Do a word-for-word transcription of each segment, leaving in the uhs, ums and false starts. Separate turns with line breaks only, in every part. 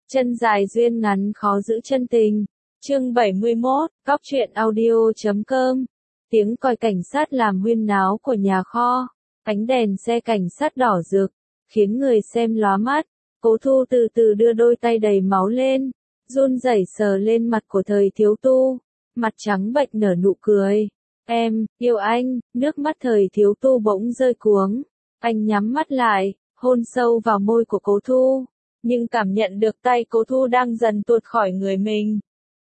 Chân dài duyên ngắn khó giữ chân tình. Chương bảy mươi mốt, Cóc truyện audio chấm com. Tiếng còi cảnh sát làm huyên náo của nhà kho. Ánh đèn xe cảnh sát đỏ rực, khiến người xem lóa mắt. Cố Thu từ từ đưa đôi tay đầy máu lên, run rẩy sờ lên mặt của Thời Thiếu Tu. Mặt trắng bệch nở nụ cười. Em, yêu anh, nước mắt Thời Thiếu Tu bỗng rơi cuống. Anh nhắm mắt lại, hôn sâu vào môi của Cố Thu, nhưng cảm nhận được tay Cố Thu đang dần tuột khỏi người mình.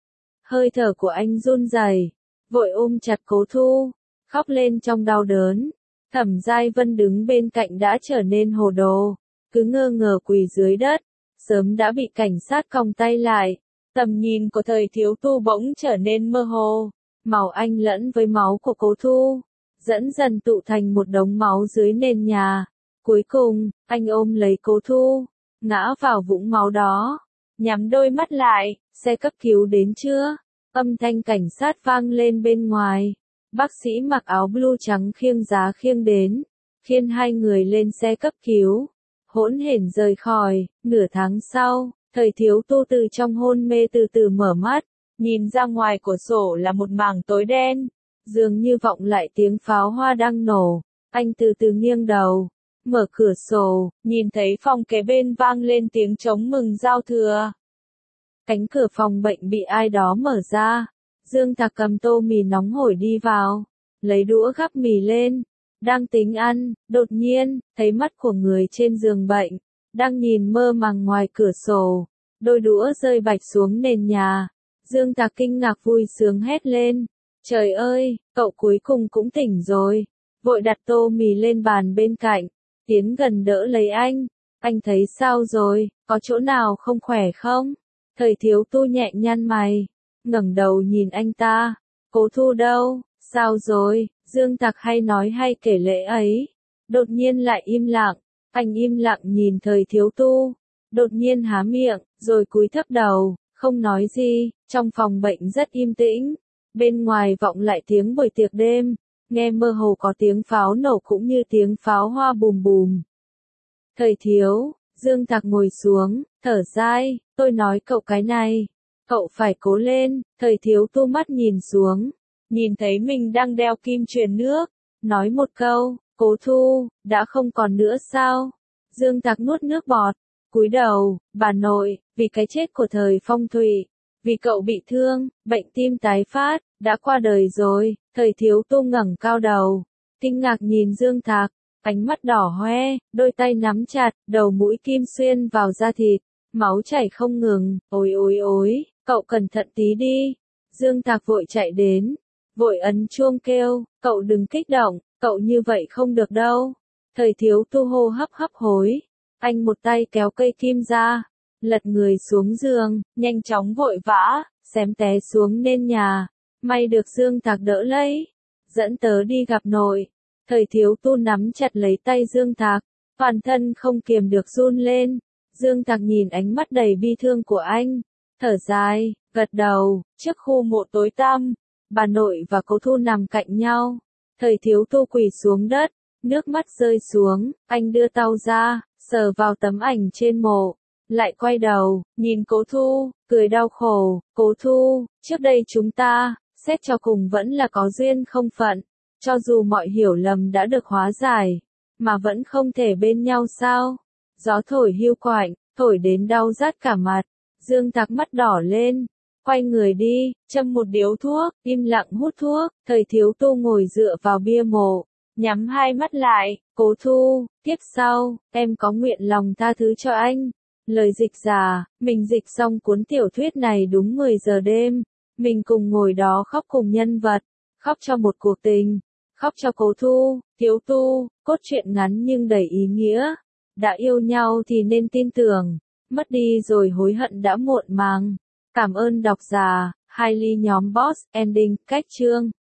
Hơi thở của anh run rẩy, vội ôm chặt Cố Thu, khóc lên trong đau đớn. Thẩm Giai Vân đứng bên cạnh đã trở nên hồ đồ, cứ ngơ ngơ quỳ dưới đất, sớm đã bị cảnh sát còng tay lại. Tầm nhìn của Thời Thiếu Tu bỗng trở nên mơ hồ, màu anh lẫn với máu của Cố Thu, dẫn dần tụ thành một đống máu dưới nền nhà. Cuối cùng, anh ôm lấy Cố Thu, ngã vào vũng máu đó, nhắm đôi mắt lại. Xe cấp cứu đến chưa? Âm thanh cảnh sát vang lên bên ngoài. Bác sĩ mặc áo blue trắng khiêng giá khiêng đến, khiêng hai người lên xe cấp cứu, hỗn hển rời khỏi. Nửa tháng sau, Thời Thiếu Tu từ trong hôn mê từ từ mở mắt, nhìn ra ngoài cửa sổ là một mảng tối đen, dường như vọng lại tiếng pháo hoa đang nổ. Anh từ từ nghiêng đầu, mở cửa sổ, nhìn thấy phòng kế bên vang lên tiếng trống mừng giao thừa. Cánh cửa phòng bệnh bị ai đó mở ra. Dương Thạc cầm tô mì nóng hổi đi vào, lấy đũa gắp mì lên, đang tính ăn, đột nhiên, thấy mắt của người trên giường bệnh, đang nhìn mơ màng ngoài cửa sổ, đôi đũa rơi bạch xuống nền nhà. Dương Thạc kinh ngạc vui sướng hét lên, trời ơi, cậu cuối cùng cũng tỉnh rồi, vội đặt tô mì lên bàn bên cạnh, tiến gần đỡ lấy anh. Anh thấy sao rồi, có chỗ nào không khỏe không? Thời Thiếu Tu nhẹ nhăn mày, ngẩng đầu nhìn anh ta. Cố Thu đâu, sao rồi? Dương Thạc hay nói hay kể lễ ấy, đột nhiên lại im lặng. Anh im lặng nhìn Thời Thiếu Tu, đột nhiên há miệng, rồi cúi thấp đầu, không nói gì. Trong phòng bệnh rất im tĩnh, bên ngoài vọng lại tiếng buổi tiệc đêm, nghe mơ hồ có tiếng pháo nổ cũng như tiếng pháo hoa bùm bùm. Thời Thiếu, Dương Thạc ngồi xuống, thở dài, tôi nói cậu cái này, cậu phải cố lên. Thời Thiếu Tu mắt nhìn xuống, nhìn thấy mình đang đeo kim truyền nước, nói một câu, Cố Thu, đã không còn nữa sao? Dương Thạc nuốt nước bọt, cúi đầu, bà nội, vì cái chết của Thời Phong Thủy, vì cậu bị thương, bệnh tim tái phát, đã qua đời rồi. Thời Thiếu Tu ngẩng cao đầu, kinh ngạc nhìn Dương Thạc, ánh mắt đỏ hoe, đôi tay nắm chặt, đầu mũi kim xuyên vào da thịt, máu chảy không ngừng. Ôi ôi ôi, cậu cẩn thận tí đi. Dương Thạc vội chạy đến, vội ấn chuông kêu, cậu đừng kích động, cậu như vậy không được đâu. Thời Thiếu Tu hô hấp hấp hối, anh một tay kéo cây kim ra, lật người xuống giường, nhanh chóng vội vã, xém té xuống nền nhà. May được Dương Thạc đỡ lấy, dẫn tớ đi gặp nội. Thời Thiếu Tu nắm chặt lấy tay Dương Thạc, toàn thân không kiềm được run lên. Dương Thạc nhìn ánh mắt đầy bi thương của anh, thở dài, gật đầu. Trước khu mộ tối tăm, bà nội và Cố Thu nằm cạnh nhau. Thời Thiếu Tu quỳ xuống đất, nước mắt rơi xuống, anh đưa tau ra, sờ vào tấm ảnh trên mộ, lại quay đầu, nhìn Cố Thu, cười đau khổ. Cố Thu, trước đây chúng ta, xét cho cùng vẫn là có duyên không phận, cho dù mọi hiểu lầm đã được hóa giải, mà vẫn không thể bên nhau sao? Gió thổi hiu quạnh, thổi đến đau rát cả mặt. Dương Thạc mắt đỏ lên, quay người đi, châm một điếu thuốc, im lặng hút thuốc. Thời Thiếu Tu ngồi dựa vào bia mộ, nhắm hai mắt lại. Cố Thu, kiếp sau, em có nguyện lòng tha thứ cho anh. Lời dịch giả, mình dịch xong cuốn tiểu thuyết này đúng mười giờ đêm, mình cùng ngồi đó khóc cùng nhân vật, khóc cho một cuộc tình, khóc cho Cố Thu. Thiếu Tu, cốt truyện ngắn nhưng đầy ý nghĩa. Đã yêu nhau thì nên tin tưởng, mất đi rồi hối hận đã muộn màng. Cảm ơn độc giả. Hai ly nhóm Boss Ending. Cách chương